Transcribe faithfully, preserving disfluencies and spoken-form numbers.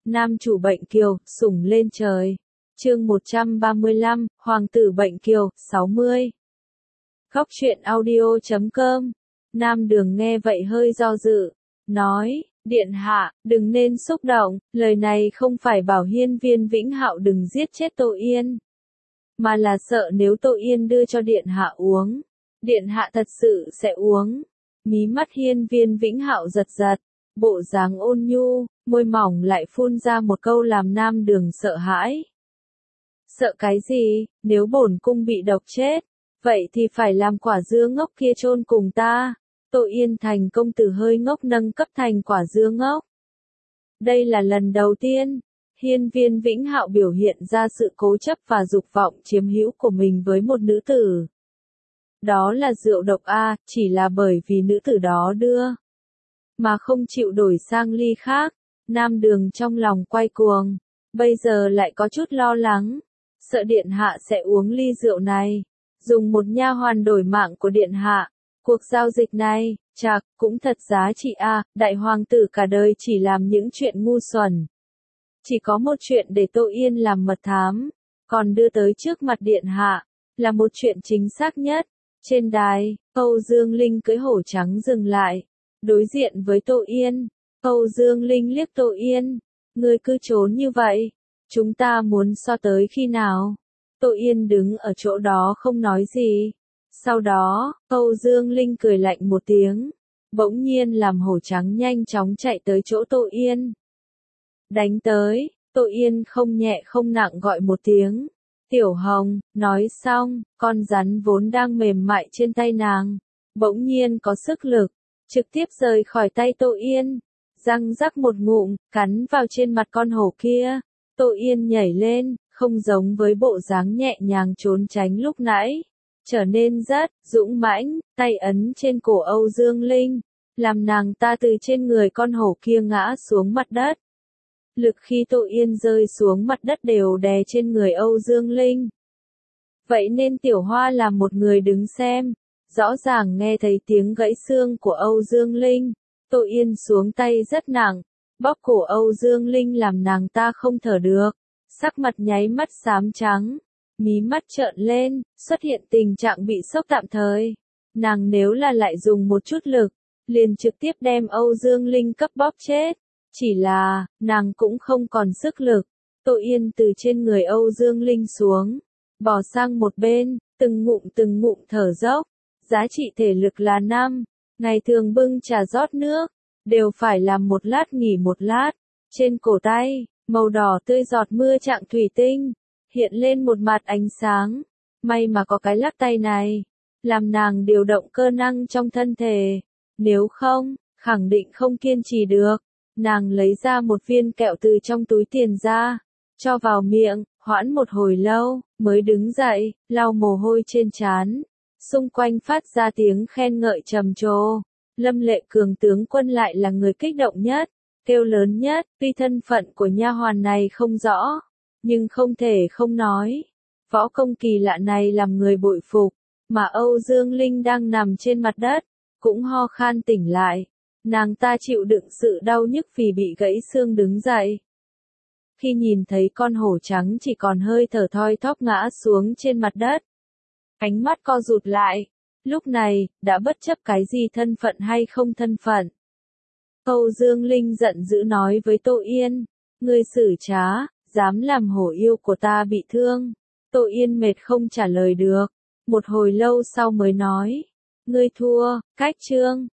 Nam chủ bệnh kiều, sủng lên trời. Chương một trăm ba mươi lăm, Hoàng tử bệnh kiều, sáu mươi. Góc truyện audio chấm com. Nam Đường nghe vậy hơi do dự, nói, điện hạ, đừng nên xúc động, lời này không phải bảo hiên viên Vĩnh Hạo đừng giết chết Tô Yên, mà là sợ nếu Tô Yên đưa cho điện hạ uống, điện hạ thật sự sẽ uống. Mí mắt hiên viên Vĩnh Hạo giật giật, bộ dáng ôn nhu, môi mỏng lại phun ra một câu làm Nam Đường sợ hãi. Sợ cái gì, nếu bổn cung bị độc chết, vậy thì phải làm quả dưa ngốc kia chôn cùng ta. Tô Yên thành công từ hơi ngốc nâng cấp thành quả dưa ngốc. Đây là lần đầu tiên, hiên viên Vĩnh Hạo biểu hiện ra sự cố chấp và dục vọng chiếm hữu của mình với một nữ tử. Đó là rượu độc a, chỉ là bởi vì nữ tử đó đưa, mà không chịu đổi sang ly khác. Nam Đường trong lòng quay cuồng, bây giờ lại có chút lo lắng, sợ điện hạ sẽ uống ly rượu này, dùng một nha hoàn đổi mạng của điện hạ. Cuộc giao dịch này, chạc, cũng thật giá trị a, à, đại hoàng tử cả đời chỉ làm những chuyện ngu xuẩn. Chỉ có một chuyện để Tô Yên làm mật thám, còn đưa tới trước mặt điện hạ, là một chuyện chính xác nhất. Trên đài, Âu Dương Linh cưỡi hổ trắng dừng lại, đối diện với Tô Yên. Âu Dương Linh liếc Tô Yên, ngươi cứ trốn như vậy, chúng ta muốn so tới khi nào? Tô Yên đứng ở chỗ đó không nói gì. Sau đó, Âu Dương Linh cười lạnh một tiếng, bỗng nhiên làm hổ trắng nhanh chóng chạy tới chỗ Tô Yên. Đánh tới, Tô Yên không nhẹ không nặng gọi một tiếng. Tiểu Hồng, nói xong, con rắn vốn đang mềm mại trên tay nàng, bỗng nhiên có sức lực, trực tiếp rời khỏi tay Tô Yên, răng rắc một ngụm, cắn vào trên mặt con hổ kia. Tô Yên nhảy lên, không giống với bộ dáng nhẹ nhàng trốn tránh lúc nãy, trở nên rất dũng mãnh, tay ấn trên cổ Âu Dương Linh, làm nàng ta từ trên người con hổ kia ngã xuống mặt đất. Lực khi Tô Yên rơi xuống mặt đất đều đè trên người Âu Dương Linh. Vậy nên Tiểu Hoa là một người đứng xem, rõ ràng nghe thấy tiếng gãy xương của Âu Dương Linh. Tô Yên xuống tay rất nặng, bóp cổ Âu Dương Linh làm nàng ta không thở được, sắc mặt nháy mắt xám trắng, mí mắt trợn lên, xuất hiện tình trạng bị sốc tạm thời. Nàng nếu là lại dùng một chút lực, liền trực tiếp đem Âu Dương Linh cấp bóp chết. Chỉ là, nàng cũng không còn sức lực. Tô Yên từ trên người Âu Dương Linh xuống, bò sang một bên, từng ngụm từng ngụm thở dốc. Giá trị thể lực là năm, ngày thường bưng trà rót nước, đều phải làm một lát nghỉ một lát. Trên cổ tay, màu đỏ tươi giọt mưa trạng thủy tinh, hiện lên một mặt ánh sáng. May mà có cái lắc tay này, làm nàng điều động cơ năng trong thân thể. Nếu không, khẳng định không kiên trì được. Nàng lấy ra một viên kẹo từ trong túi tiền ra, cho vào miệng, hoãn một hồi lâu, mới đứng dậy, lau mồ hôi trên trán. Xung quanh phát ra tiếng khen ngợi trầm trồ. Lâm Lệ Cường tướng quân lại là người kích động nhất, kêu lớn nhất, tuy thân phận của nha hoàn này không rõ, nhưng không thể không nói. Võ công kỳ lạ này làm người bội phục, mà Âu Dương Linh đang nằm trên mặt đất, cũng ho khan tỉnh lại. Nàng ta chịu đựng sự đau nhức vì bị gãy xương đứng dậy. Khi nhìn thấy con hổ trắng chỉ còn hơi thở thoi thóp ngã xuống trên mặt đất, ánh mắt co rụt lại. Lúc này, đã bất chấp cái gì thân phận hay không thân phận. Âu Dương Linh giận dữ nói với Tô Yên, ngươi xử trá, dám làm hổ yêu của ta bị thương. Tô Yên mệt không trả lời được, một hồi lâu sau mới nói, ngươi thua, cách chương.